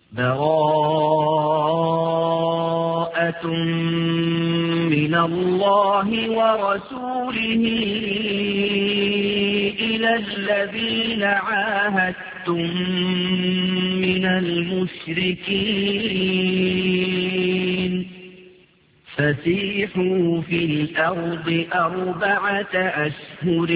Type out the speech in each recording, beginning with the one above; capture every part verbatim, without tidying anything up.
براءة من الله ورسوله إلى الذين عاهدتم من المشركين فسيحوا في الأرض أربعة أشهر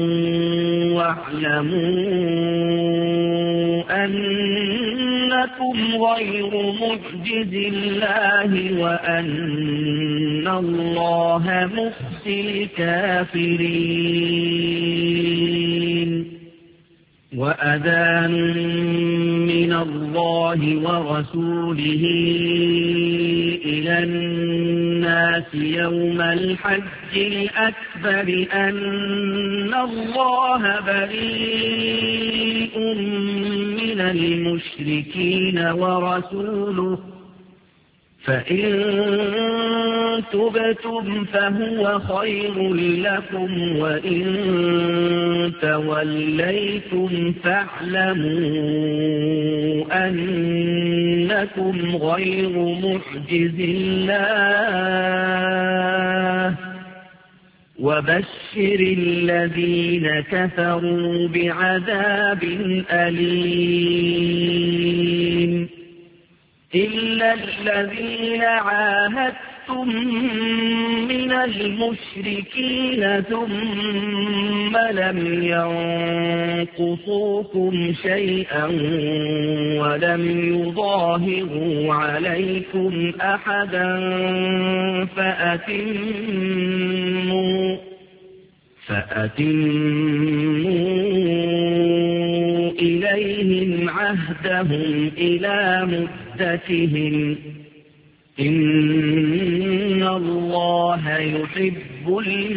واعلموا أنكم غير معجز الله وأن الله مخزي الكافرين وأذان من الله ورسوله إلى الناس يوم الحج الأكبر أن الله بريء من المشركين ورسوله فإن تبتم فهو خير لكم وإن توليتم فاعلموا أنكم غير معجز الله وبشر الذين كفروا بعذاب أليم إلا الذين عاهدتم من المشركين ثم لم ينقصوكم شيئا ولم يظاهروا عليكم أحدا فأتموا فأتموا إليهم عهدهم إلى مدتهم إن الله يحب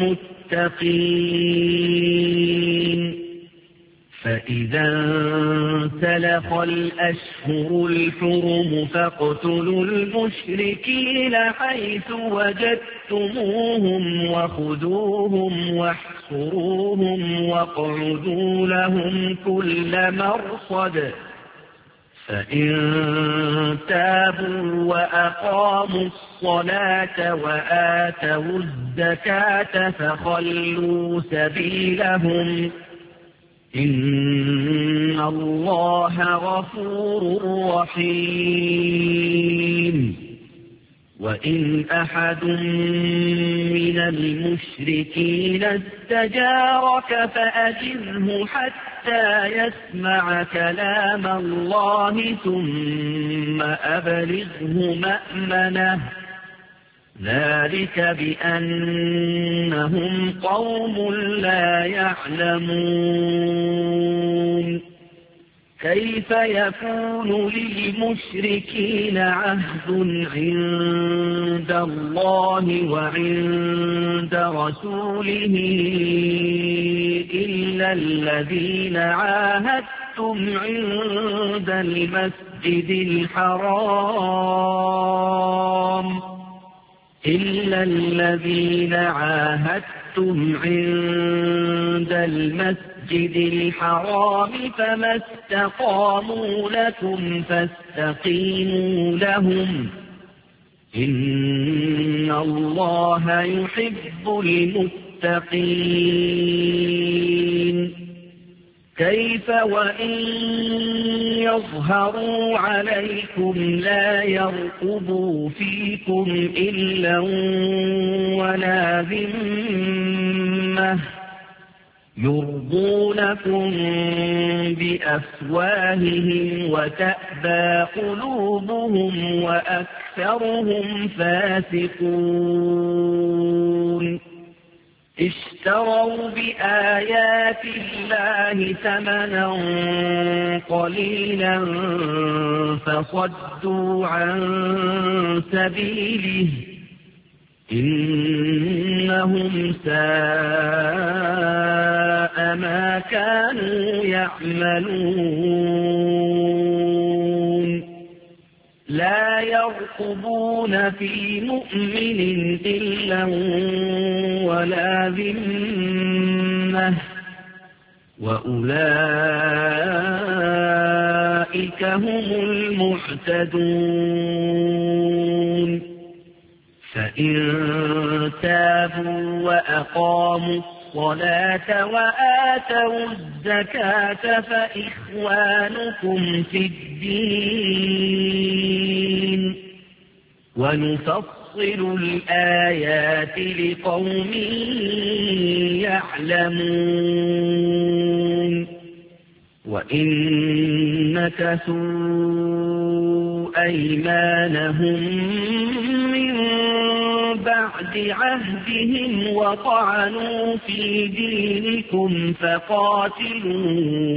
المتقين فإذا انسلخ الأشهر الحرم فاقتلوا المشركين حيث وجدتموهم وخذوهم واحصروهم واقعدوا لهم كل مرصد فإن تابوا وأقاموا الصلاة وآتوا الزكاة فخلوا سبيلهم إن الله غفور رحيم وإن أحد من المشركين استجارك فأجره حتى يسمع كلام الله ثم أبلغه مأمنه ذلك بأنهم قوم لا يعلمون كيف يكون للمشركين عهد عند الله وعند رسوله إلا الذين عاهدتم عند المسجد الحرام إلا الذين عاهدتم عند المسجد الحرام فما استقاموا لكم فاستقيموا لهم إن الله يحب المتقين كيف وإن يظهروا عليكم لا يرقبوا فيكم إلا ولا ذمة يرضونكم بأفواههم وتأبى قلوبهم وأكثرهم فاسقون اشتروا بآيات الله ثمنا قليلا فصدوا عن سبيله إنهم ساء ما كانوا يعملون لا يرقبون في مؤمن إلا ولا ذمة وأولئك أولئك هم المعتدون فإن تابوا وأقاموا الصلاة وآتوا الزكاة فإخوانكم في الدين ونفصل الآيات لقوم يعلمون وإن نكثوا أيمانهم من بعد عهدهم وطعنوا في دينكم فقاتلوا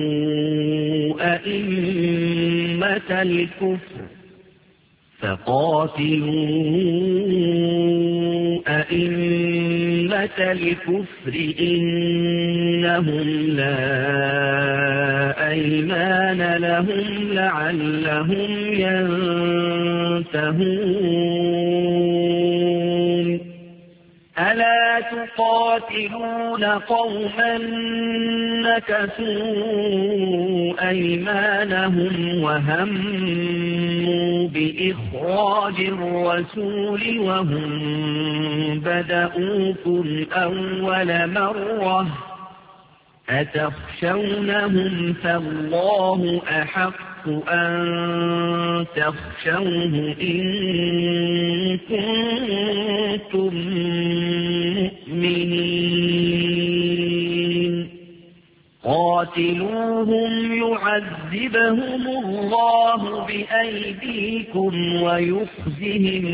أئمة الكفر فقاتلوا أئمة الكفر إنهم لا أيمان لهم لعلهم ينتهون ألا تقاتلون قوما نكثوا أيمانهم وهموا بإخراج الرسول وهم بدؤوكم أول مرة أتخشونهم فالله أحق أن تخشوه إن كنتم مؤمنين قاتلوهم يعذبهم الله بأيديكم ويخزهم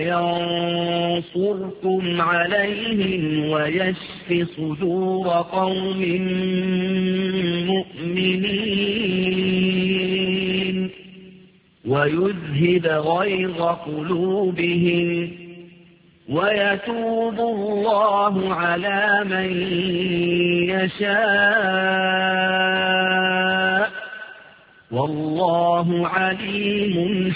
وينصركم عليهم ويشف صدور قوم مؤمنين ويذهب غيظ قلوبهم ويتوب الله على من يشاء والله عليم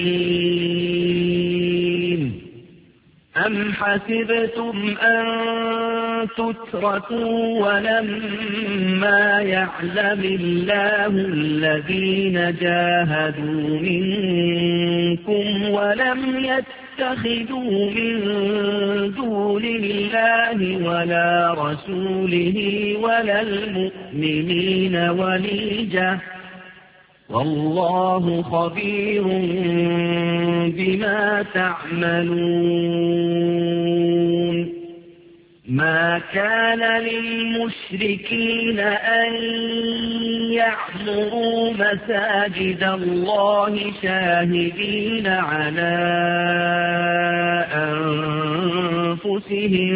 حكيم أم حسبتم أن تتركوا ولما يعلم الله الذين جاهدوا منكم ولم يتخذوا من دون الله ولا رسوله ولا المؤمنين وليجة والله خبير بما تعملون ما كان للمشركين أن يعمروا مساجد الله شاهدين على أنفسهم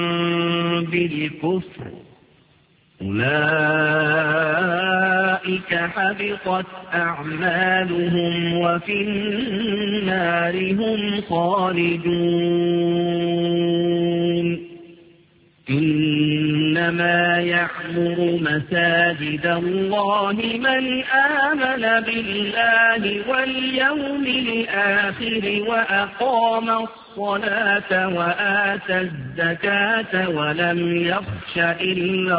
بالكفر أولئك حبطت أعمالهم وفي النار هم خالدون إنما يعمر مساجد الله من آمن بالله واليوم الآخر وأقام الصلاة وآتى الزكاة ولم يخش إلا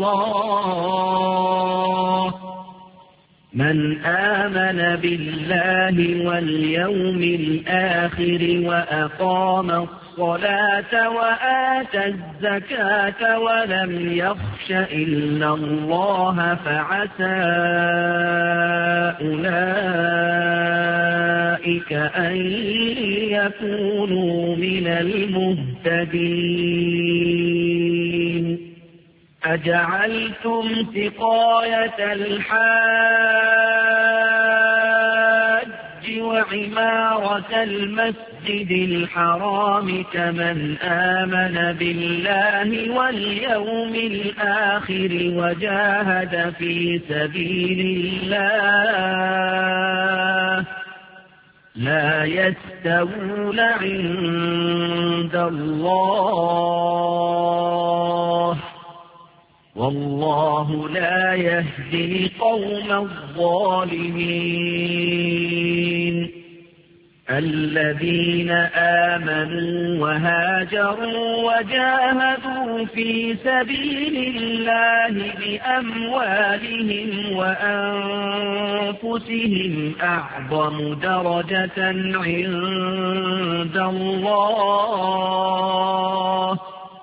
الله من آمن بالله واليوم الآخر وأقام الصلاة وآتى الزكاة ولم يخش إلا الله فعسى أولئك أن يكونوا من المهتدين أجعلتم سقاية الحاج وعمارة المسجد الحرام كمن آمن بالله واليوم الآخر وجاهد في سبيل الله لا يستوون عند الله والله لا يهدي القوم الظالمين الذين آمنوا وهاجروا وجاهدوا في سبيل الله بأموالهم وأنفسهم أعظم درجة عند الله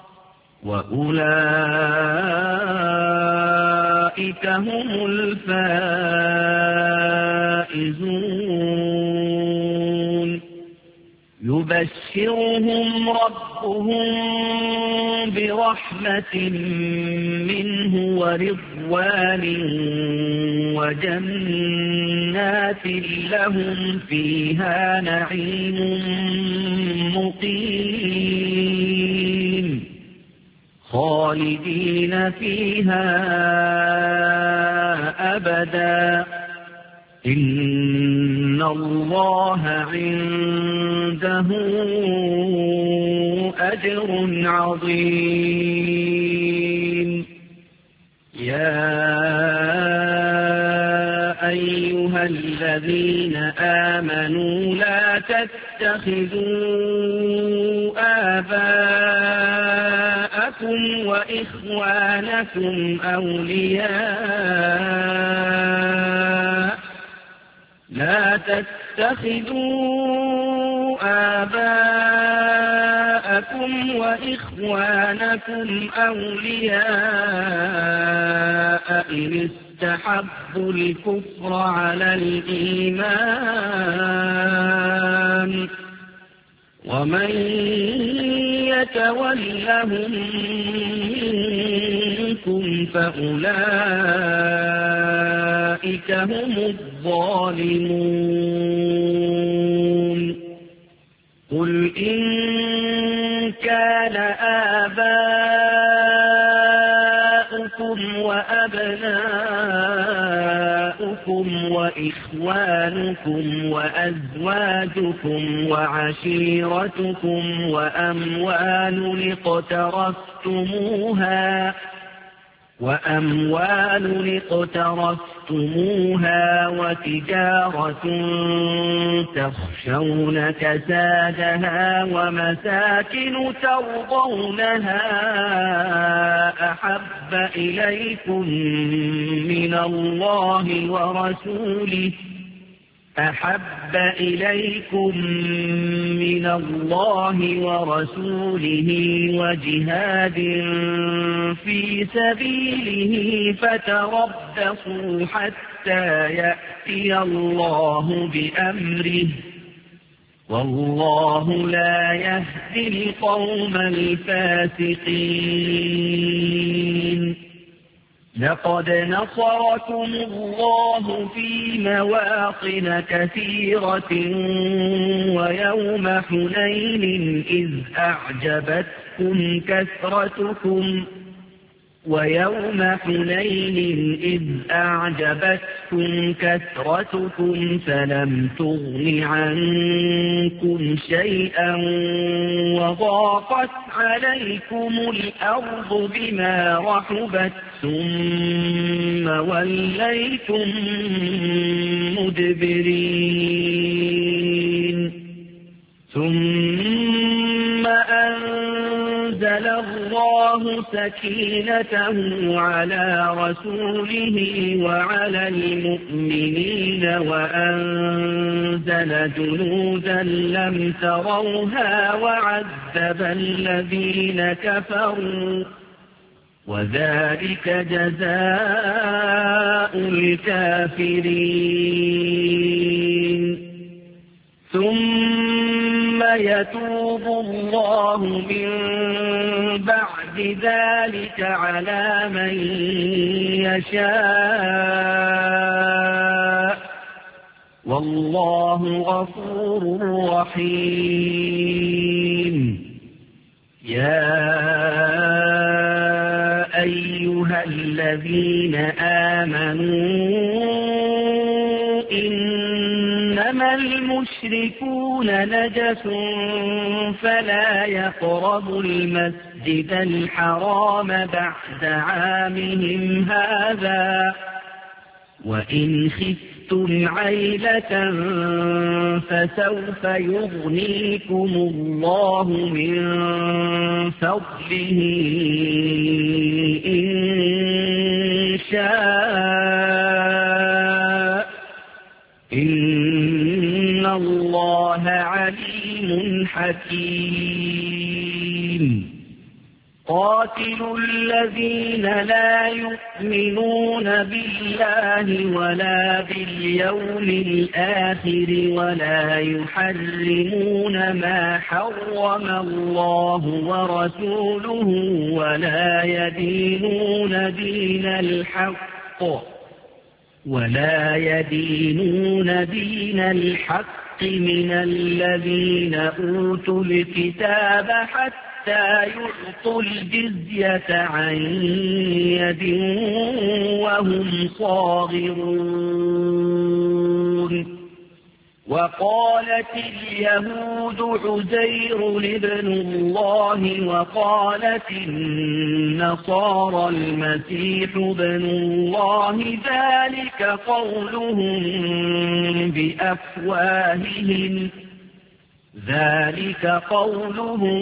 وأولئك هم الفائزون يبشرهم ربهم برحمة منه ورضوان وجنات لهم فيها نعيم مقيم خالدين فيها أبدا إن الله عنده أجر عظيم يا أيها الذين آمنوا لا تتخذوا آباءكم وإخوانكم أولياء لا تتخذوا آباءكم وإخوانكم أولياء إن استحبوا الكفر على الإيمان ومن يتولهم منكم فأولئك هم الظالمون قل إن كان آباؤكم وأبناؤكم وإخوانكم وأزواجكم وعشيرتكم وأموال اقترفتموها وأموال اقترفتموها وتجارة تخشون كسادها ومساكن ترضونها أحب إليكم من الله ورسوله أحب إليكم من الله ورسوله وجهاد في سبيله فتربصوا حتى يأتي الله بأمره والله لا يهدي القوم الفاسقين لقد نصركم الله في مواطن كثيرة ويوم حنين إذ أعجبتكم كثرتكم ويوم حنين إذ أعجبتكم كثرتكم فلم تغن عنكم شيئا وضاقت عليكم الأرض بما رحبت ثم وليتم مدبرين ثم أنزل الله سكينته على رسوله وعلى المؤمنين وأنزل جنودا لم تروها وعذب الذين كفروا وذلك جزاء الكافرين ثم يتوب الله من بعد ذلك على من يشاء والله غفور رحيم يا أيها الذين آمنوا إنما المشركون نجس فلا يقربوا المسجد الحرام بعد عامهم هذا وإن خفتم عيلة فسوف يغنيكم الله من فضله إن شاء إن الله عليم حكيم قاتلوا الذين لا يؤمنون بالله ولا باليوم الآخر ولا يحرمون ما حرم الله ورسوله ولا يدينون دين الحق ولا يدينون دين الحق من الذين أوتوا الكتاب حتى يعطوا الجزية عن يد وهم صاغرون وقالت اليهود عزير ابن الله وقالت النصارى المسيح ابن الله ذلك قولهم بأفواههم ذلك قولهم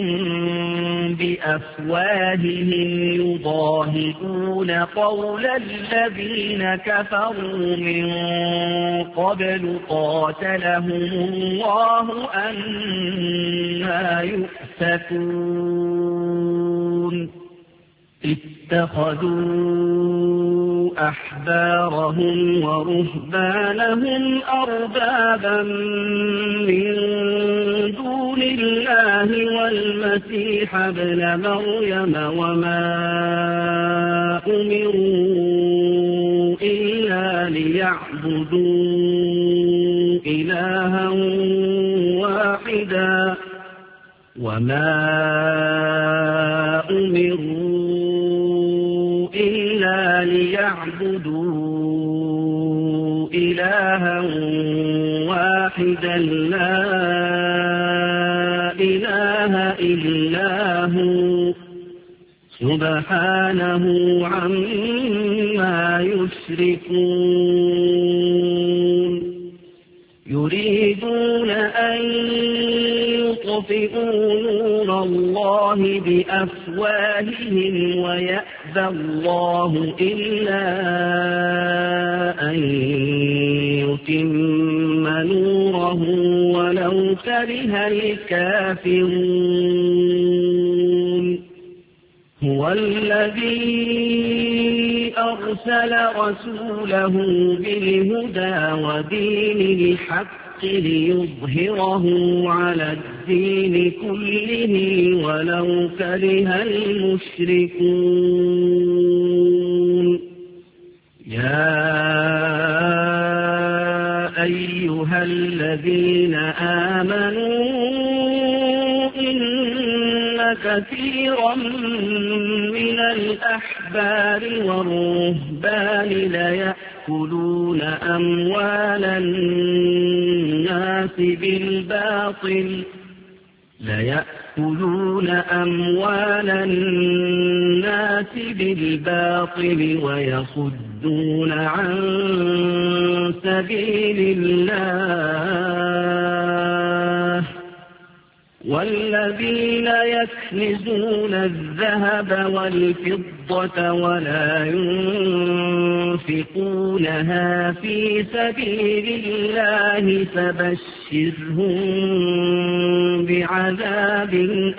بأفواههم يضاهئون قول الذين كفروا من قبل قاتلهم الله أنى يؤفكون اتخذوا أحبارهم ورهبانهم أربابا من دون الله والمسيح ابن مريم وما أمروا إلا ليعبدوا إلها واحدا وما أمروا إلا ليعبدوا إلها واحدا لا إله إلا هو سبحانه عما يشركون يريدون أن يطفئوا نور الله بأفواههم ويأبى الله إلا أن يتم نوره ولو كره الكافرون هو الذي أرسل رسوله بالهدى ودين الحق ليظهره على الدين كله ولو كره المشركون يا أيها الذين آمنوا إن كثيرا من الأحبار والرهبان ليأكلون أموال الناس بالباطل ليأكلون أموال الناس بالباطل ويصدون عن سبيل الله والذين يكنزون الذهب والفضة ولا ينفقونها في سبيل الله فبشرهم بعذاب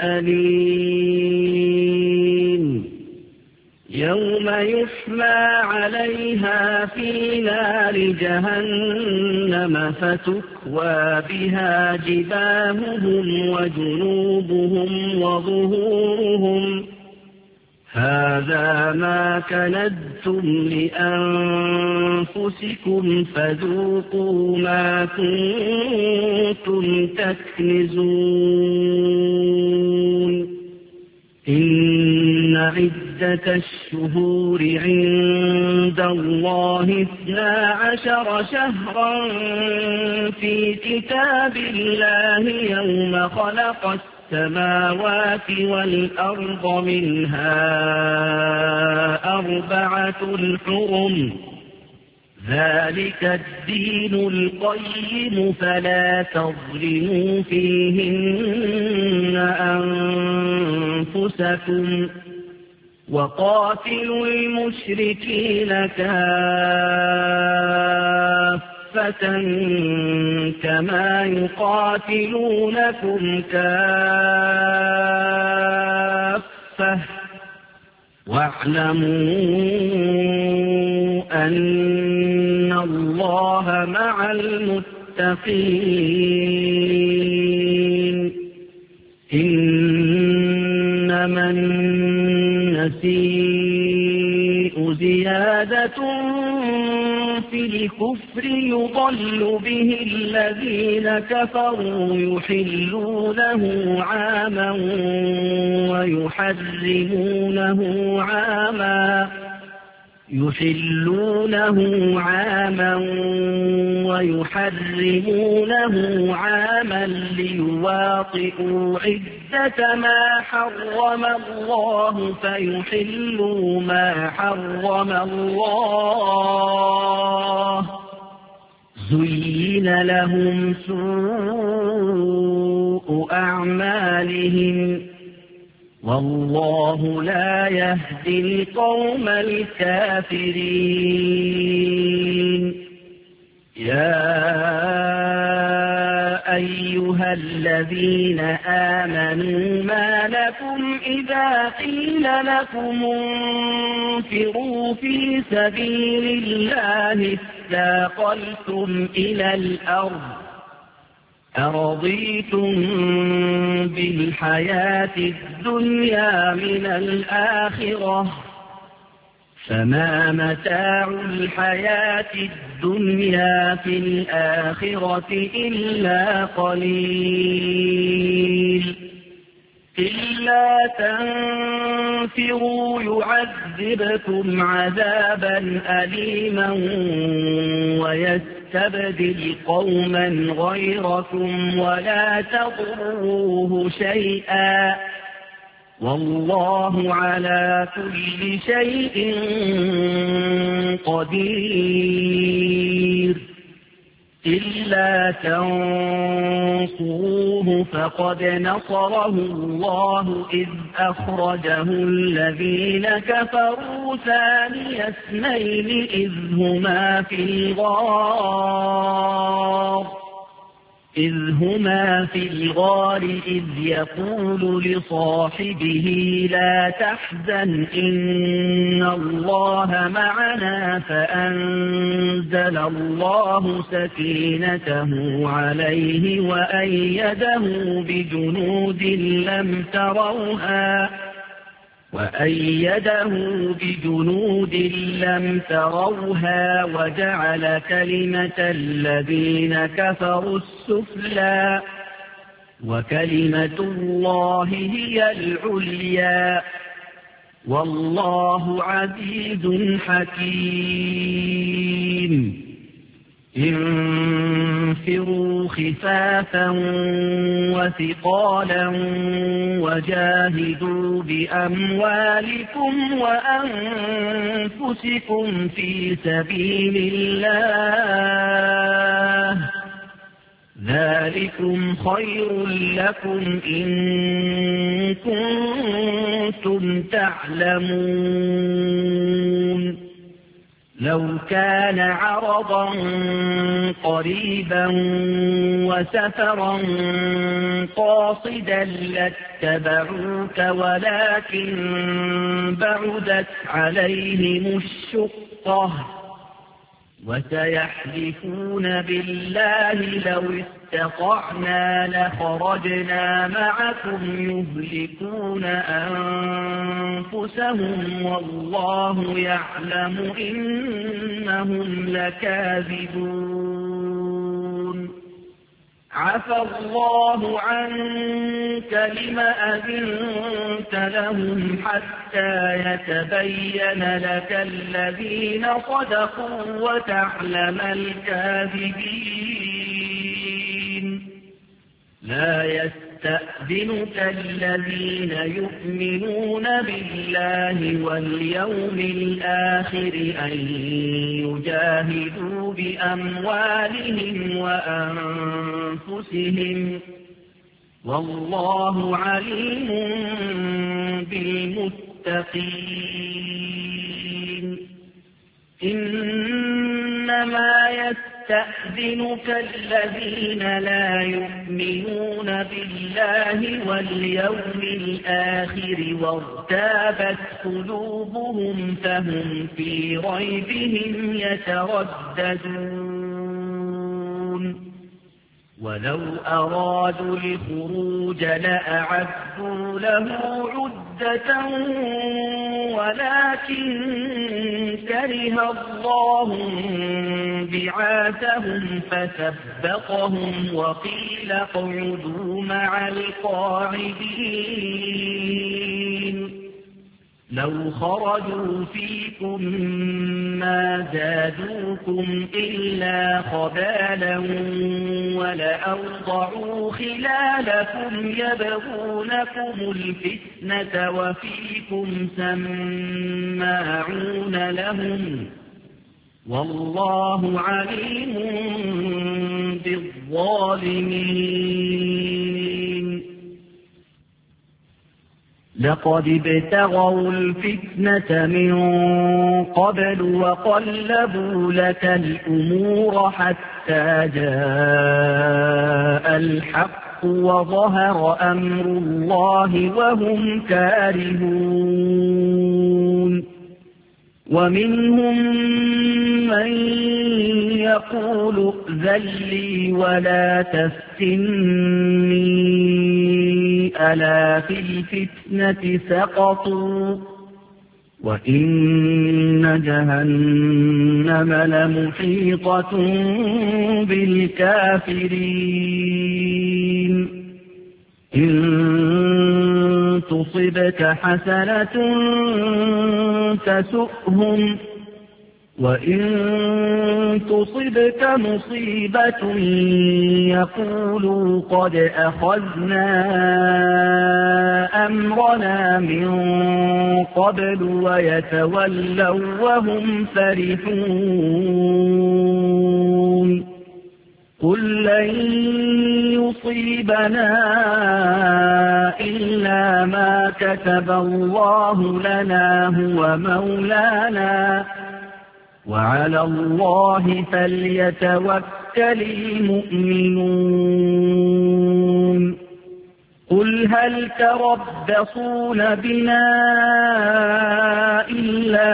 أليم يوم يحمى عليها في نار جهنم فتكوى بها جباههم وجنوبهم وظهورهم هذا ما كنزتم لأنفسكم فذوقوا ما كنتم تكنزون إن عدة الشهور عند الله اثنا عشر شهرا في كتاب الله يوم خلق السماوات والأرض منها أربعة حرم ذلك الدين القيم فلا تظلموا فيهن أنفسكم وقاتلوا المشركين كافة كما يقاتلونكم كافة واعلموا أن الله مع المتقين إنما النسيء زيادة في الكفر يضل به الذين كفروا يحلونه عاما ويحرمونه عاما يحلونه عاما ويحرمونه عاما ليواطئوا عدة ما حرم الله فيحلوا ما حرم الله زين لهم سوء أعمالهم والله لا يهدي القوم الكافرين يا أيها الذين آمنوا ما لكم إذا قيل لكم انفروا في سبيل الله اثاقلتم إلى الأرض أرضيتم بالحياة الدنيا من الآخرة فما متاع الحياة الدنيا في الآخرة إلا قليل إلا تنفروا يعذبكم عذابا أليما ويستبدل قوما غيركم ولا تضروه شيئا والله على كل شيء قدير إلا تنصروه فقد نصره الله إذ أخرجه الذين كفروا ثاني اثنين إذ هما في الغار إذ هما في الغار إذ يقول لصاحبه لا تحزن إن الله معنا فأنزل الله سكينته عليه وأيده بجنود لم تروها وأيده بجنود لم تروها وجعل كلمة الذين كفروا السفلى وكلمة الله هي العليا والله عزيز حكيم انفروا خفافا وثقالا وجاهدوا بأموالكم وأنفسكم في سبيل الله ذلكم خير لكم إن كنتم تعلمون لو كان عرضا قريبا وسفرا قاصدا لاتبعوك ولكن بعدت عليهم الشقة وسيحلفون بالله لو استطعنا لخرجنا معكم يهلكون أنفسهم والله يعلم إنهم لكاذبون عفى الله عنك لم أذنت لهم حتى يتبين لك الذين صدقوا وتعلم الكاذبين لا يستطيعون يستأذنك الذين يؤمنون بالله واليوم الآخر أن يجاهدوا بأموالهم وأنفسهم والله عليم بالمتقين إنما يستأذنك الذين لا يؤمنون بالله واليوم الآخر وارتابت قلوبهم فهم في ريبهم يترددون ولو أرادوا الخروج لأعدوا له عدة ولكن كره الله بعاثهم فثبطهم وقيل اقعدوا مع القاعدين لو خرجوا فيكم ما زادوكم إلا خبالا ولأوضعوا خلالكم يبغونكم الفتنة وفيكم سماعون لهم والله عليم بالظالمين لقد ابتغوا الفتنة من قبل وقلبوا لك الأمور حتى جاء الحق وظهر أمر الله وهم كارهون ومنهم من يقول ائذن لي ولا تفتني ألا في الفتنة سقطوا وإن جهنم لمحيطة بالكافرين إن تصبك حسنة تسؤهم وإن تصبك مصيبة يقولوا قد أخذنا أمرنا من قبل ويتولوا وهم فرحون قل لن يصيبنا إلا ما كتب الله لنا هو مولانا وعلى الله فليتوكل المؤمنون قل هل تربصون بنا إلا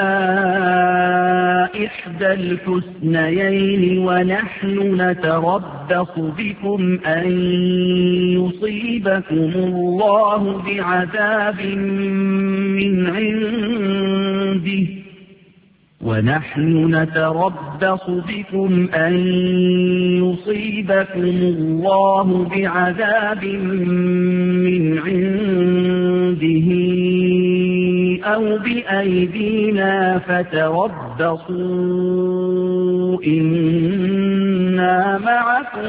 إحدى الحسنيين ونحن نتربص بكم أن يصيبكم الله بعذاب من عنده ونحن نتربص بكم أن يصيبكم الله بعذاب من عنده أو بأيدينا فتربصوا إنا معكم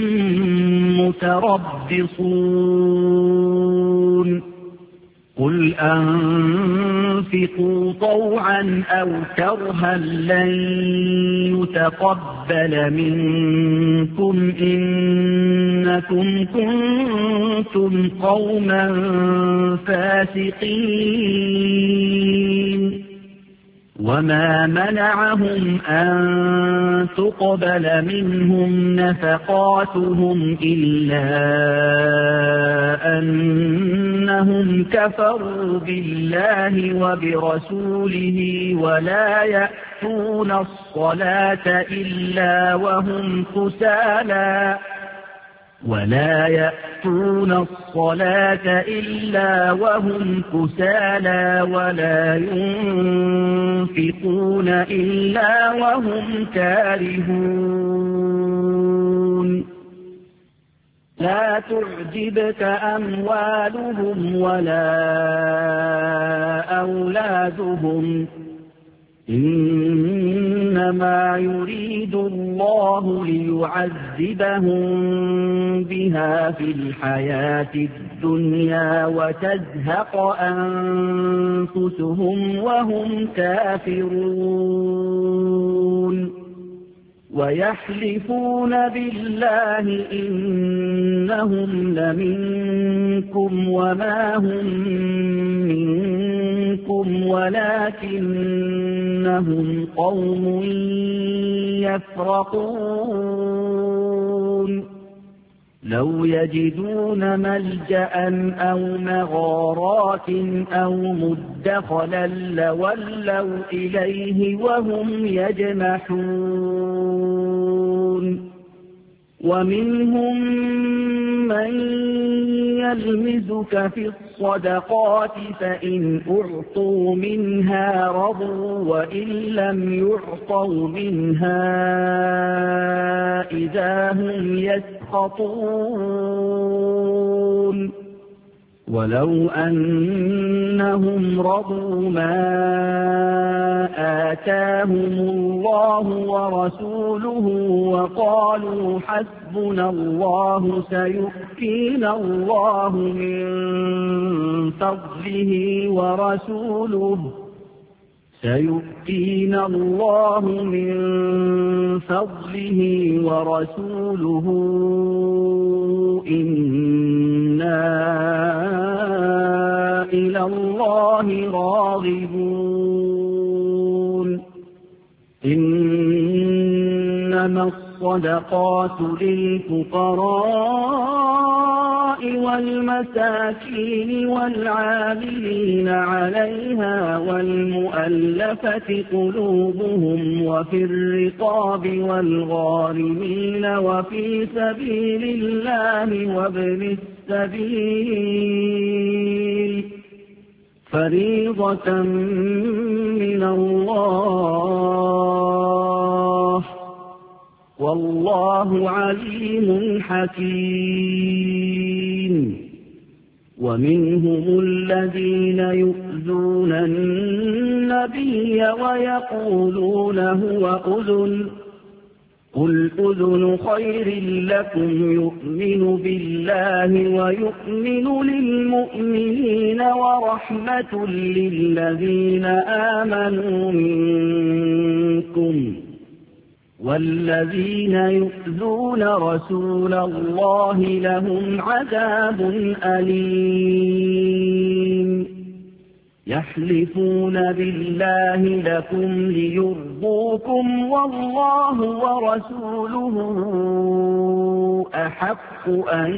متربصون قل أنفقوا طوعا أو كرها لن يتقبل منكم إنكم كنتم قوما فاسقين وما منعهم أن تقبل منهم نفقاتهم إلا أنهم كفروا بالله وبرسوله ولا يأتون الصلاة إلا وهم كسالى ولا يأتون الصلاة إلا وهم كسالى ولا ينفقون إلا وهم كارهون لا تعجبك أموالهم ولا أولادهم إن إنما يريد الله ليعذبهم بها في الحياة الدنيا وتزهق أنفسهم وهم كافرون ويحلفون بالله إنهم لمنكم وما هم منكم ولكنهم قوم يفرقون لو يجدون ملجأ أو مغارات أو مدخلا لولوا إليه وهم يجمحون ومنهم من يلمزك في الصدقات فإن أعطوا منها رضوا وإن لم يعطوا منها إذا هم يسخطون ولو أنهم رضوا ما آتاهم الله ورسوله وقالوا حسبنا الله سيؤتينا الله من فضله ورسوله سيؤتينا الله من فضله ورسوله إنا إلى الله راغبون إنما الصدقات للفقراء والمساكين والعاملين عليها والمؤلفة قلوبهم وفي الرقاب والغارمين وفي سبيل الله وابن السبيل فريضة من الله والله عليم حكيم ومنهم الذين يؤذون النبي ويقولون هو أذن قل أذن خير لكم يؤمن بالله ويؤمن للمؤمنين ورحمة للذين آمنوا منكم والذين يؤذون رسول الله لهم عذاب أليم يحلفون بالله لكم ليرضوكم والله ورسوله أحق أن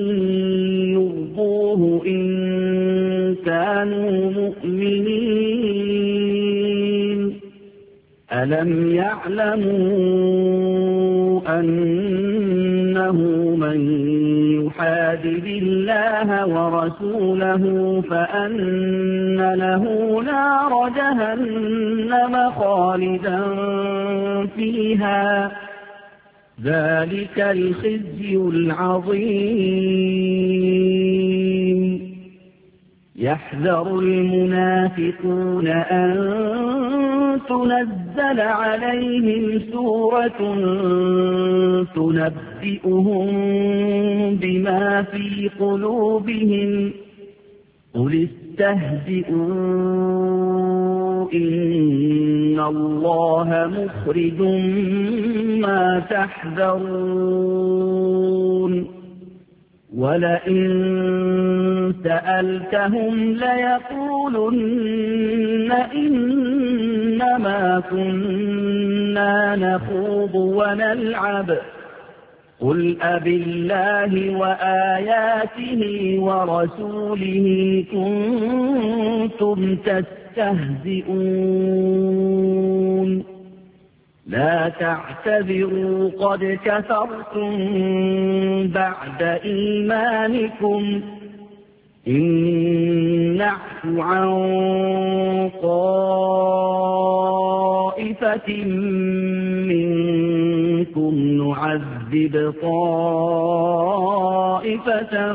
يرضوه إن كانوا مؤمنين ألم يعلموا أنه من يحادد الله ورسوله فأن له نار جهنم خالدا فيها ذلك الخزي العظيم يحذر المنافقون أن تنزل عليهم سورة تنبئهم بما في قلوبهم قل استهزئوا إن الله مخرج ما تحذرون ولئن سألتهم ليقولن إنما كنا نخوض ونلعب قل أبالله وآياته ورسوله كنتم تستهزئون لا تعتذروا قد كفرتم بعد إيمانكم إن نعف عن طائفة منكم نعذب طائفة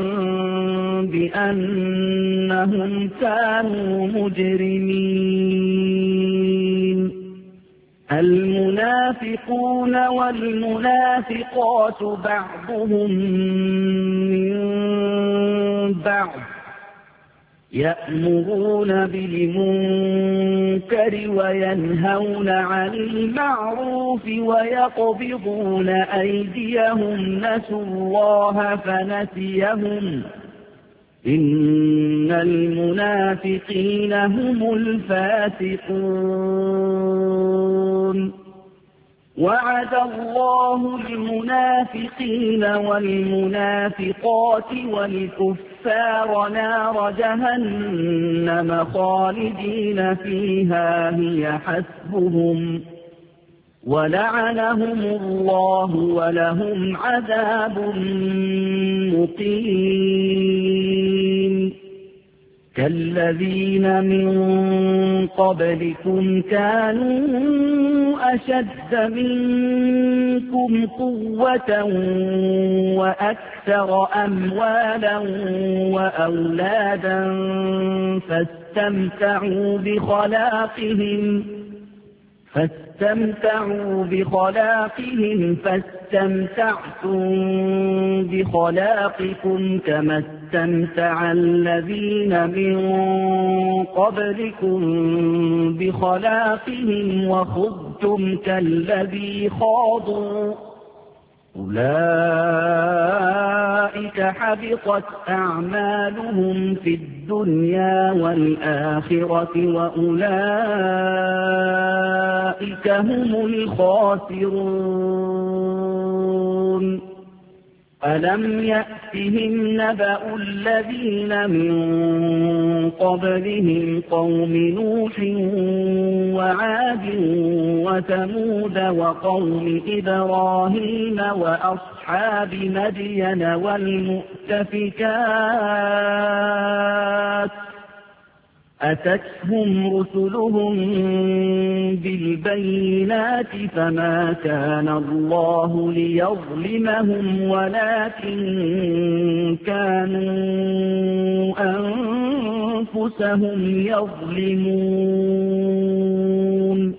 بأنهم كانوا مجرمين المنافقون والمنافقات بعضهم من بعض يأمرون بالمنكر وينهون عن المعروف ويقبضون أيديهم نسوا الله فنسيهم إن المنافقين هم الفاسقون وعد الله المنافقين والمنافقات والكفار نار جهنم خالدين فيها هي حسبهم ولعنهم الله ولهم عذاب مقيم كالذين من قبلكم كانوا أشد منكم قوة وأكثر أموالا وأولادا فاستمتعوا بخلاقهم فاستمتعوا بخلاقهم فاستمتعتم بخلاقكم كما استمتع الذين من قبلكم بخلاقهم وخضتم كالذي خاضوا أولئك حبطت أعمالهم في الدنيا والآخرة وأولئك هم الخاسرون ألم يأتهم نبأ الذين من قبلهم قوم نوح وعاد وثمود وقوم إبراهيم وأصحاب مدين والمؤتفكات أتتهم رسلهم بالبينات فما كان الله ليظلمهم ولكن كانوا أنفسهم يظلمون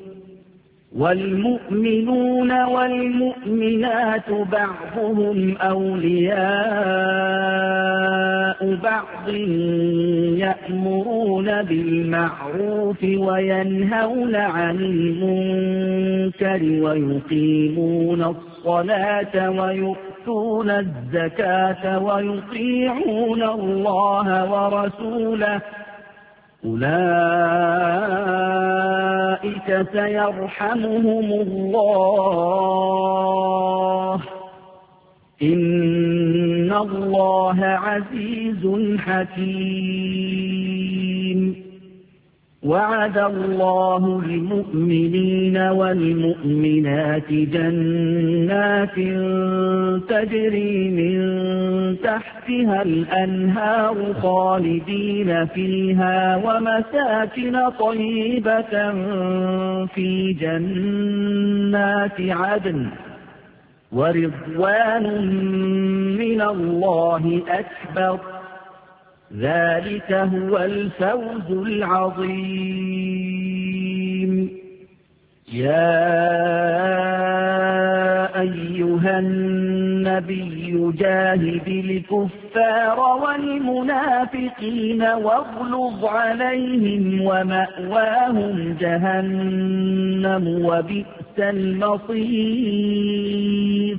والمؤمنون والمؤمنات بعضهم أولياء بعض يأمرون بالمعروف وينهون عن المنكر ويقيمون الصلاة ويؤتون الزكاة ويطيعون الله ورسوله أولئك سيرحمهم الله إن الله عزيز حكيم وعد الله المؤمنين والمؤمنات جنات تجري من تحتها الأنهار خالدين فيها ومساكن طيبة في جنات عدن ورضوان من الله أكبر ذلك هو الفوز العظيم يا أيها النبي جاهد الكفار والمنافقين واغلظ عليهم ومأواهم جهنم وبئس المصير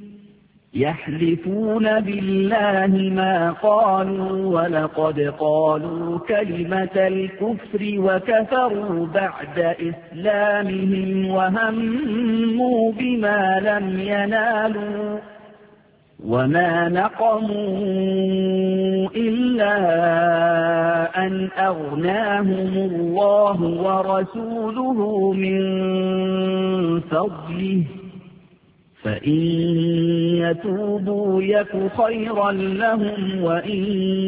يحلفون بالله ما قالوا ولقد قالوا كلمة الكفر وكفروا بعد إسلامهم وهموا بما لم ينالوا وما نقموا إلا أن أغناهم الله ورسوله من فضله فإن يتوبوا يك خيرا لهم وإن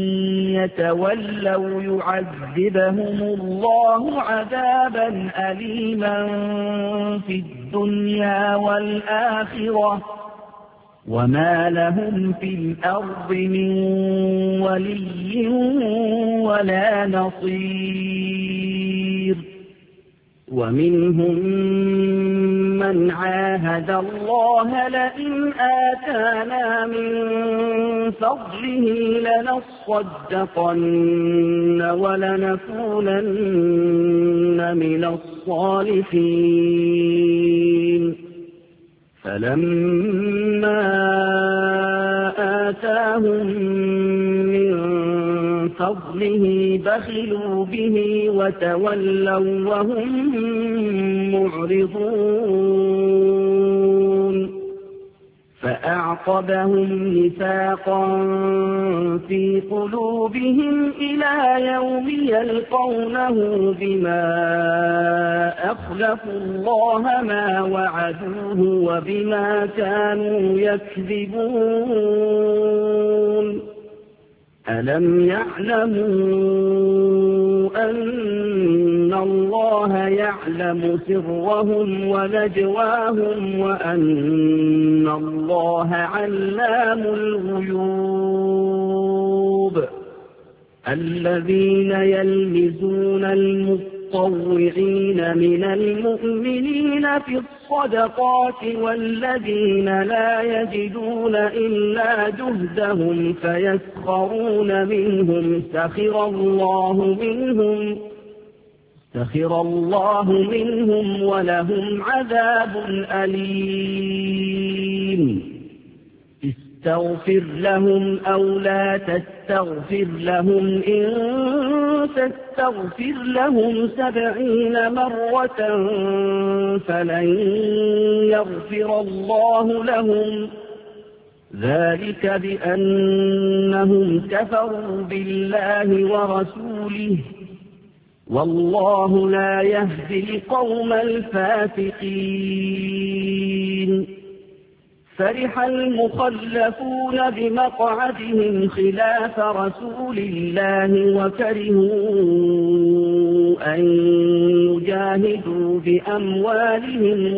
يتولوا يعذبهم الله عذابا أليما في الدنيا والآخرة وما لهم في الأرض من ولي ولا نصير ومنهم من عاهد الله لئن آتانا من فضله لنصدقن ولنكونن من الصالحين فلما آتاهم من فضله بخلوا به وتولوا وهم معرضون فأعقبهم نفاقا في قلوبهم إلى يوم يلقونه بما أخلفوا الله ما وعدوه وبما كانوا يكذبون ألم يعلموا أن الله يعلم سرهم ونجواهم وأن الله علام الغيوب الذين يلمزون المطوعين من المؤمنين في الصدقات والذين لا يجدون إلا جهدهم فيسخرون منهم سخر الله منهم سخر الله منهم ولهم عذاب أليم استغفر لهم أو لا تستغفر لهم إن تستغفر لهم سبعين مرة فلن يغفر الله لهم ذلك بأنهم كفروا بالله ورسوله والله لا يهدي القوم الفاسقين فرح المخلفون بمقعدهم خلاف رسول الله وكرهوا أن يجاهدوا بأموالهم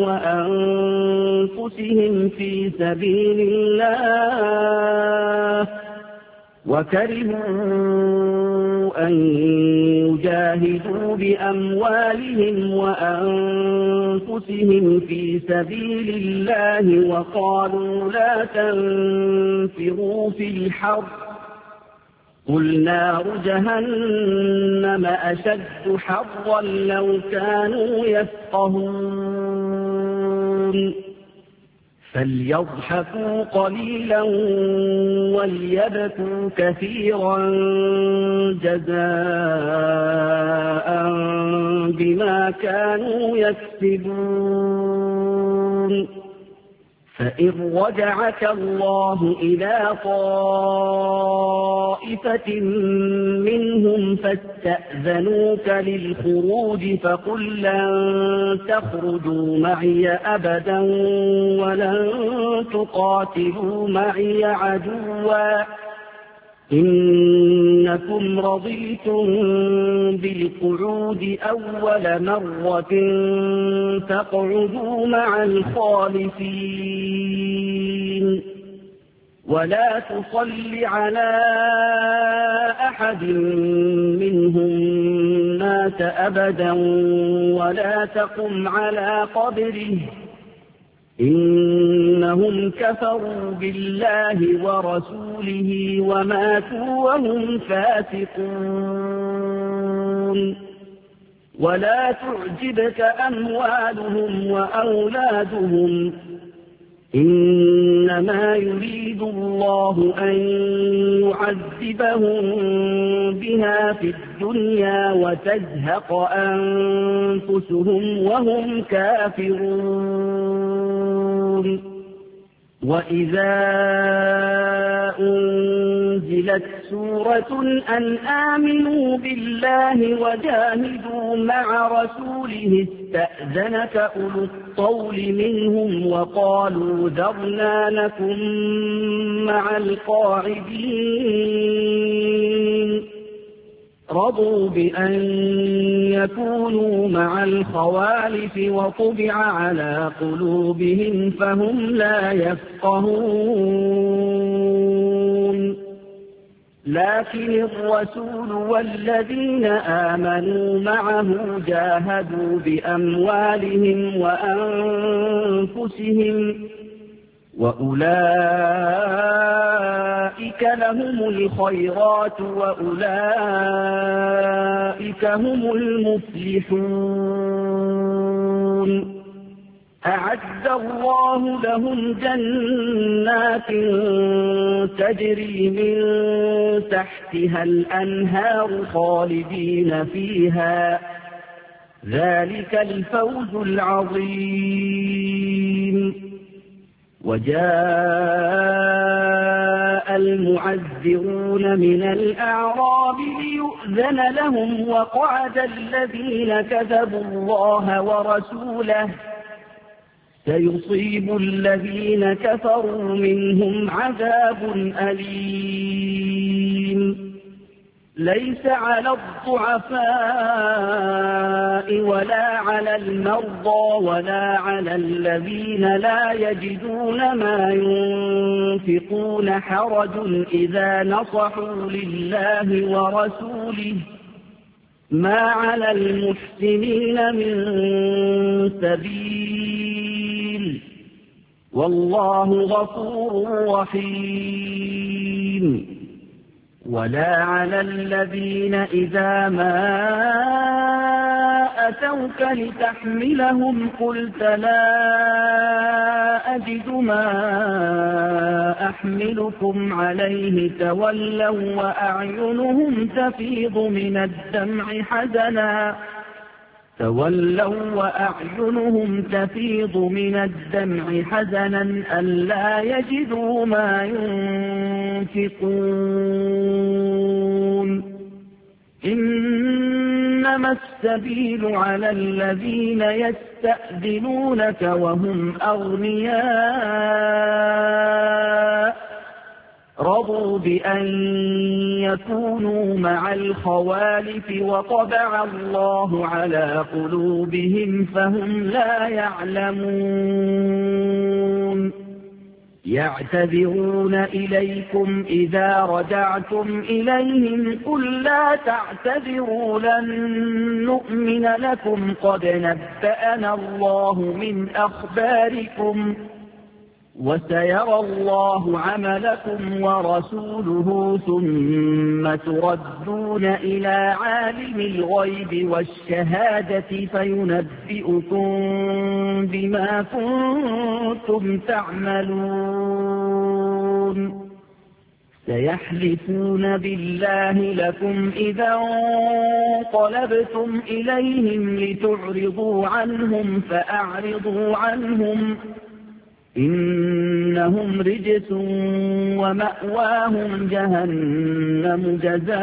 وأنفسهم في سبيل الله وكرهوا أن يجاهدوا بأموالهم وأنفسهم في سبيل الله وقالوا لا تنفروا في الحر قل نار جهنم أشد حرا لو كانوا يفقهون فليضحكوا قليلا وليبكوا كثيرا جزاء بما كانوا يكسبون فإن رجعك الله إلى طائفة منهم فاستأذنوك للخروج فقل لن تخرجوا معي أبدا ولن تقاتلوا معي عدوا إنكم رضيتم بالقعود أول مرة فاقعدوا مع الخالفين ولا تصل على أحد منهم مات أبدا ولا تقم على قبره إنهم كفروا بالله ورسوله وماتوا وهم فاسقون ولا تعجبك أموالهم وأولادهم إنما يريد الله أن يعذبهم بها في الدنيا وتزهق أنفسهم وهم كافرون وإذا أنزلت سورة أن آمنوا بالله وجاهدوا مع رسوله استأذنك أولو الطول منهم وقالوا ذرنا لكم مع القاعدين رضوا بأن يكونوا مع الخوالف وطبع على قلوبهم فهم لا يفقهون لكن الرسول والذين آمنوا معه جاهدوا بأموالهم وأنفسهم وأولئك لهم الخيرات وأولئك هم المفلحون أعد الله لهم جنات تجري من تحتها الأنهار خالدين فيها ذلك الفوز العظيم وجاء المعذرون من الأعراب ليؤذن لهم وقعد الذين كذبوا الله ورسوله سيصيب الذين كفروا منهم عذاب أليم ليس على الضعفاء ولا على المرضى ولا على الذين لا يجدون ما ينفقون حرج إذا نصحوا لله ورسوله ما على المحسنين من سبيل والله غفور رحيم ولا على الذين إذا ما أتوك لتحملهم قلت لا أجد ما أحملكم عليه تولوا وأعينهم تفيض من الدمع حزنا تولوا وأعينهم تفيض من الدمع حزنا ألا يجدوا ما ينفقون إنما السبيل على الذين يستأذنونك وهم أغنياء رضوا بأن يكونوا مع الخوالف وطبع الله على قلوبهم فهم لا يعلمون يعتذرون إليكم إذا رجعتم إليهم قل لا تعتذروا لن نؤمن لكم قد نبأنا الله من أخباركم وسيرى الله عملكم ورسوله ثم تردون إلى عالم الغيب والشهادة فينبئكم بما كنتم تعملون سيحلفون بالله لكم إذا انقلبتم إليهم لتعرضوا عنهم فأعرضوا عنهم إنهم رجس ومأواهم جهنم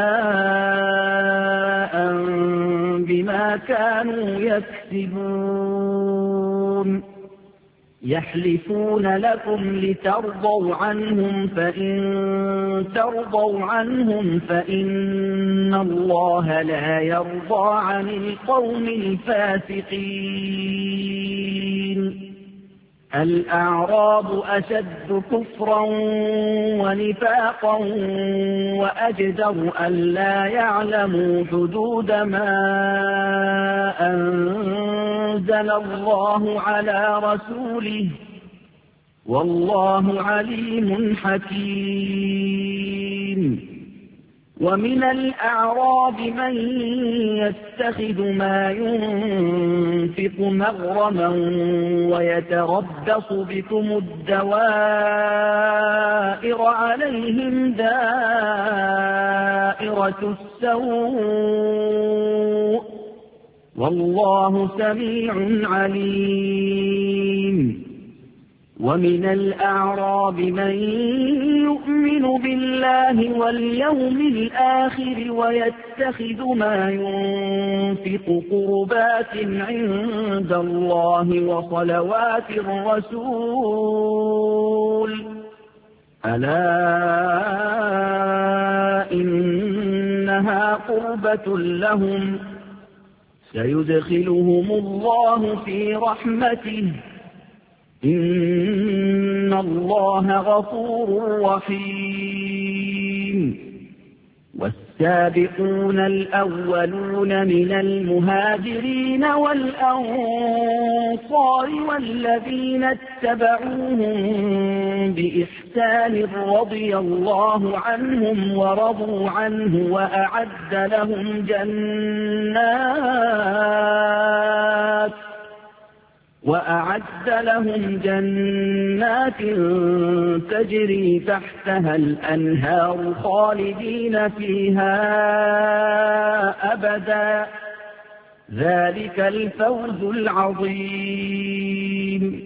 جزاء بما كانوا يكسبون يحلفون لكم لترضوا عنهم فإن ترضوا عنهم فإن الله لا يرضى عن القوم الفاسقين الأعراب أشد كفرا ونفاقا وأجدر ألا يعلموا حدود ما أنزل الله على رسوله والله عليم حكيم ومن الأعراب من يتخذ ما ينفق مغرما ويتربص بكم الدوائر عليهم دائرة السوء والله سميع عليم ومن الأعراب من يؤمن بالله واليوم الآخر ويتخذ ما ينفق قربات عند الله وصلوات الرسول ألا إنها قربة لهم سيدخلهم الله في رحمته إن الله غفور رحيم والسابقون الأولون من المهاجرين والأنصار والذين اتبعوهم بإحسان رضي الله عنهم ورضوا عنه وأعد لهم جنات وأعد لهم جنات تجري تحتها الأنهار خالدين فيها أبدا ذلك الفوز العظيم.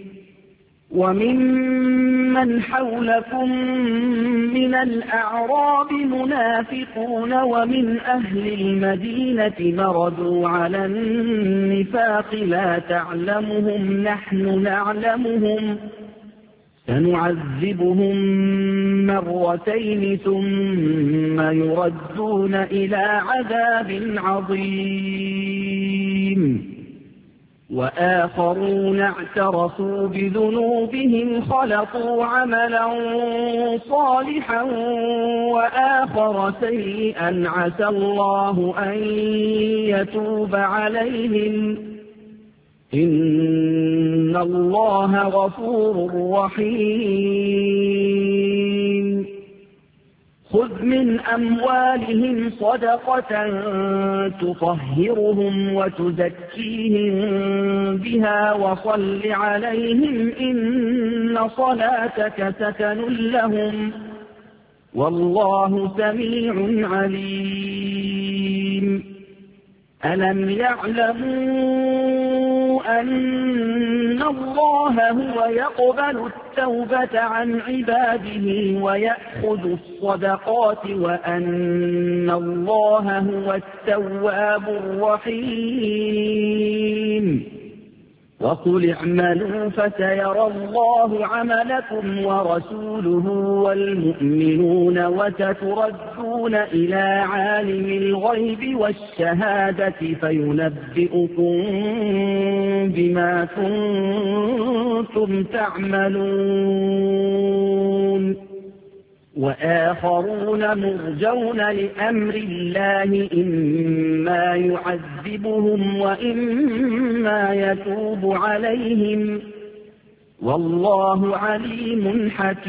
وممن حولكم من الأعراب منافقون ومن أهل المدينة مردوا على النفاق لا تعلمهم نحن نعلمهم سنعذبهم مرتين ثم يردون إلى عذاب عظيم. وآخرون اعترفوا بذنوبهم خلطوا عملا صالحا وآخر سيئا عسى الله أن يتوب عليهم إن الله غفور رحيم. خذ من أموالهم صدقة تطهرهم وتزكيهم بها وصل عليهم إن صلاتك سكن لهم والله سميع عليم. ألم يعلموا أن الله هو يقبل التوبة عن عباده ويأخذ الصدقات وأن الله هو التواب الرحيم. وقل اعملوا فسيرى الله عملكم ورسوله والمؤمنون وستردون إلى عالم الغيب والشهادة فينبئكم بما كنتم تعملون. وآخرون مرجون لأمر الله إما يعذبهم وإما يتوب عليهم والله عليم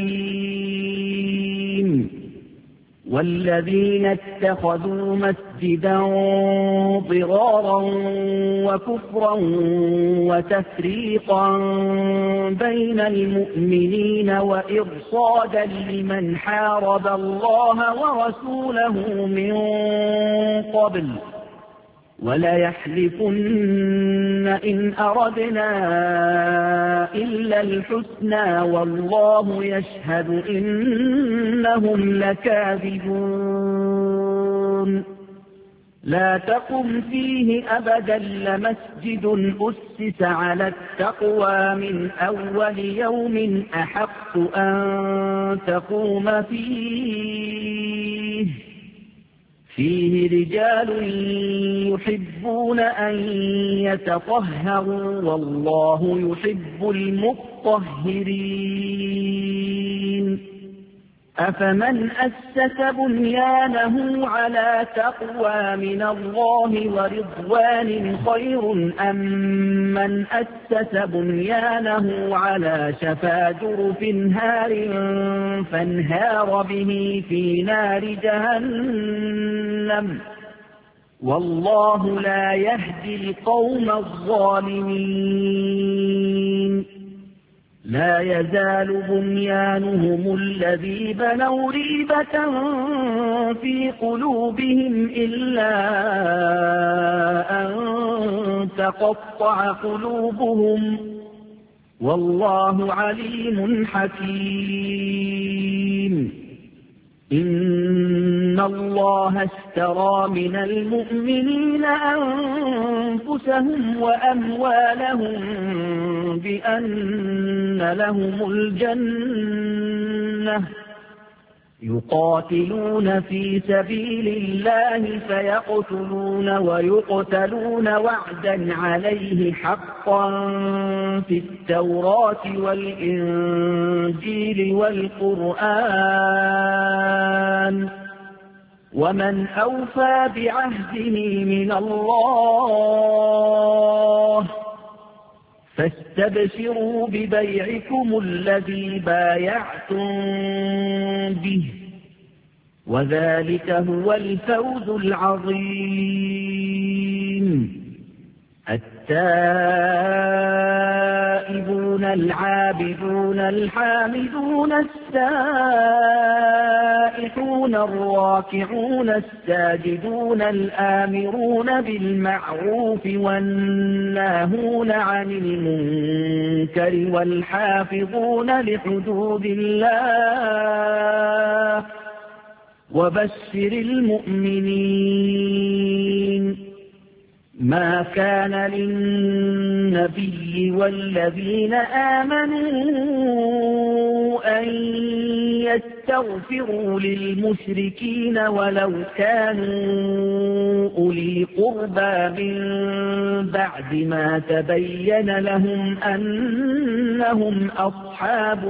حكيم. والذين اتخذوا مسجدا ضرارا وكفرا وتفريقا بين المؤمنين وإرصادا لمن حارب الله ورسوله من قبل وليحلفن إن أردنا إلا الحسنى والله يشهد إنهم لكاذبون. لا تقم فيه أبدا لمسجد أسس على التقوى من أول يوم أحق أن تقوم فيه فيه رجال يحبون أن يتطهروا والله يحب المطهرين. أفمن أسس بنيانه على تقوى من الله ورضوان خير أم من أسس بنيانه على شفا جرف هار فانهار به في نار جهنم والله لا يهدي القوم الظالمين. لا يزال بنيانهم الذي بنوا ريبة في قلوبهم إلا أن تقطع قلوبهم والله عليم حكيم. إن الله اشترى من المؤمنين أنفسهم وأموالهم بأن لهم الجنة يقاتلون في سبيل الله فيقتلون ويقتلون وعدا عليه حقا في التوراة والإنجيل والقرآن ومن أوفى بعهده من الله فاستبشروا ببيعكم الذي بايعتم به وذلك هو الفوز العظيم. التائبون العابدون الحامدون السائحون الراكعون الساجدون الآمرون بالمعروف والناهون عن المنكر والحافظون لحدود الله وبشر المؤمنين. ما كان للنبي والذين آمنوا أن يستغفروا للمشركين ولو كانوا أولي قربى من بعد ما تبين لهم أنهم أصحاب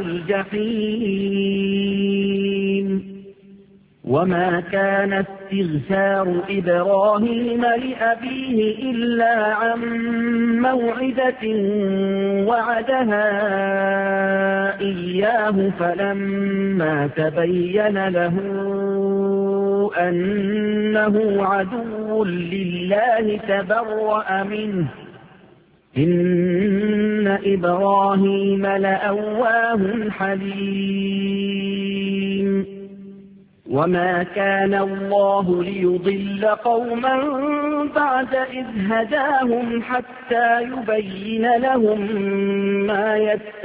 الجحيم. وما كان استغفار إبراهيم لأبيه إلا عن موعدة وعدها إياه فلما تبين له أنه عدو لله تبرأ منه إن إبراهيم لأواه حليم. وما كان الله ليضل قوما بعد إذ هداهم حتى يبين لهم ما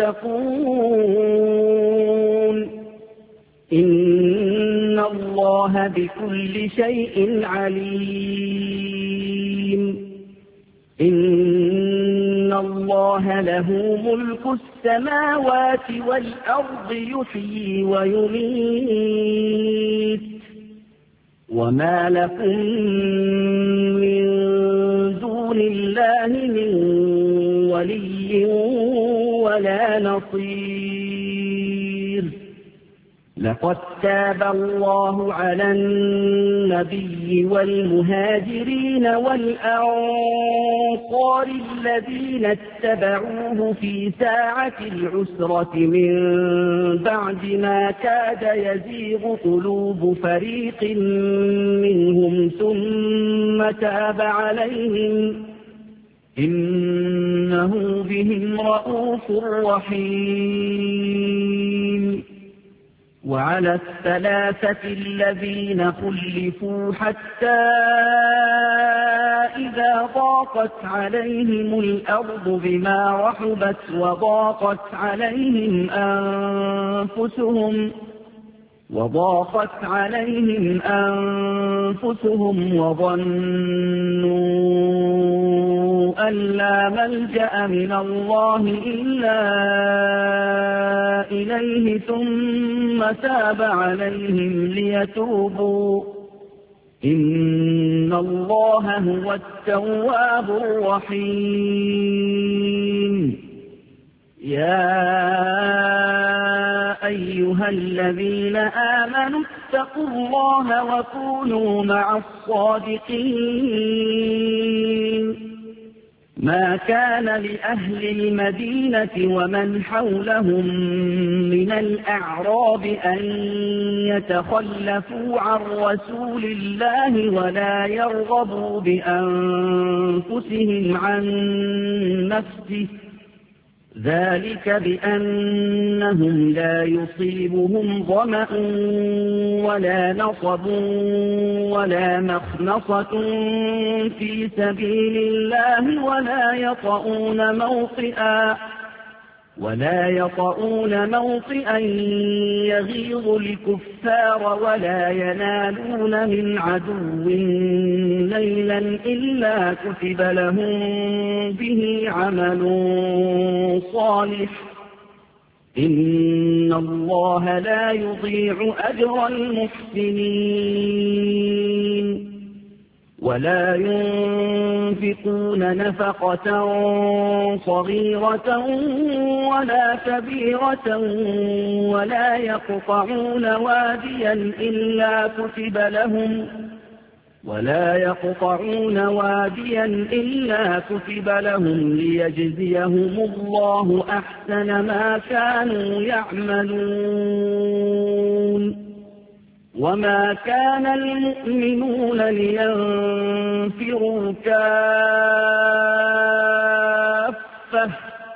يتقون إن الله بكل شيء عليم. إن الله له ملك السماوات والأرض يحيي ويميت وما لكم من دون الله من ولي ولا نصير. لقد تاب الله على النبي والمهاجرين والأنصار الذين اتبعوه في ساعة العسرة من بعد ما كاد يزيغ قلوب فريق منهم ثم تاب عليهم إنه بهم رءوف رحيم. وعلى الثلاثة الذين خلفوا حتى إذا ضاقت عليهم الأرض بما رحبت وضاقت عليهم أنفسهم وضاقت عليهم أنفسهم وظنوا أن لا ملجأ من الله إلا إليه ثم تاب عليهم ليتوبوا إن الله هو التواب الرحيم. يا أيها الذين آمنوا اتقوا الله وكونوا مع الصادقين. ما كان لأهل المدينة ومن حولهم من الأعراب أن يتخلفوا عن رسول الله ولا يرغبوا بأنفسهم عن نفسه ذلك بأنهم لا يصيبهم ظمأ ولا نصب ولا مخنصة في سبيل الله ولا يطؤون موطئا ولا يطؤون موطئا يغيظ الكفار ولا ينالون من عدو ليلا إلا كتب لهم به عمل صالح إن الله لا يضيع أجر المحسنين. ولا ينفقون نفقة صغيرة ولا كبيرة ولا يقطعون واديا إلا كتب لهم ولا يقطعون واديا إلا كتب لهم ليجزيهم الله أحسن ما كانوا يعملون. وما كان المؤمنون لينفروا كافة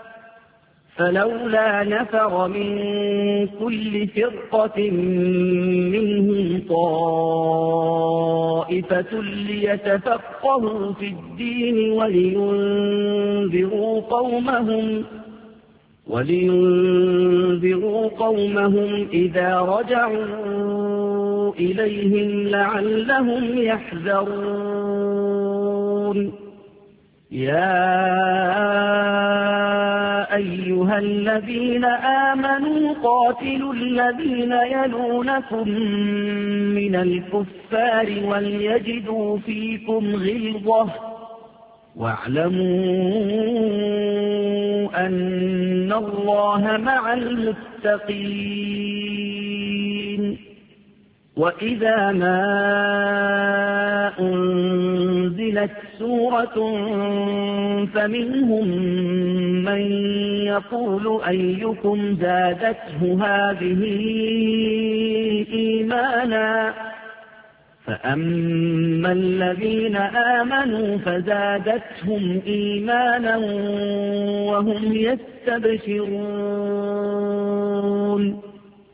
فلولا نفر من كل فرقة منهم طائفة ليتفقهوا في الدين ولينذروا قومهم ولينذروا قومهم إذا رجعوا إليهم لعلهم يحذرون. يا أيها الذين آمنوا قاتلوا الذين يلونكم من الكفار وليجدوا فيكم غلظة واعلموا أن الله مع المتقين. وإذا ما أنزلت سورة فمنهم من يقول أيكم زادته هذه إيمانا فأما الذين آمنوا فزادتهم إيمانا وهم يستبشرون.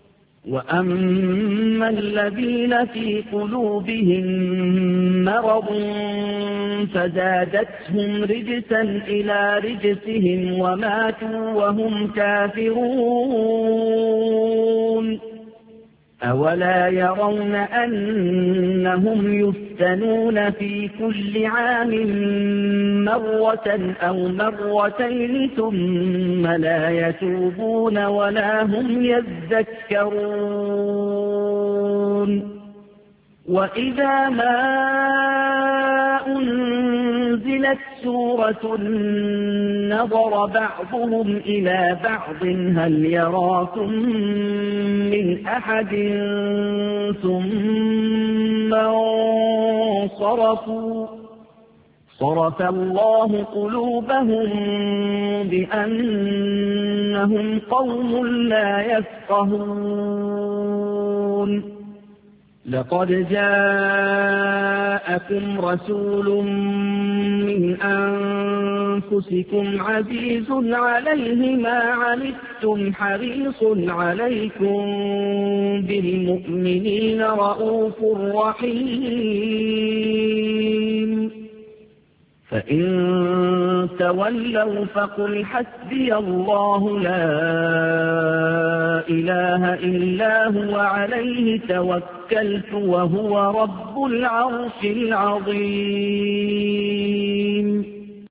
وأما الذين في قلوبهم مرض فزادتهم رجسا إلى رجسهم وماتوا وهم كافرون. أولا يرون أنهم يفتنون في كل عام مرة أو مرتين ثم لا يتوبون ولا هم يذكرون. وإذا ما أنزلت سورة نظر بعضهم إلى بعض هل يراكم من أحد ثم انصرفوا صرف الله قلوبهم بأنهم قوم لا يفقهون. لقد جاءكم رسول من أنفسكم عزيز عليه ما عنتم حريص عليكم بالمؤمنين رءوف رحيم. فإن تولوا فقل حسبي الله لا إله إلا هو عليه توكلت وهو رب العرش العظيم.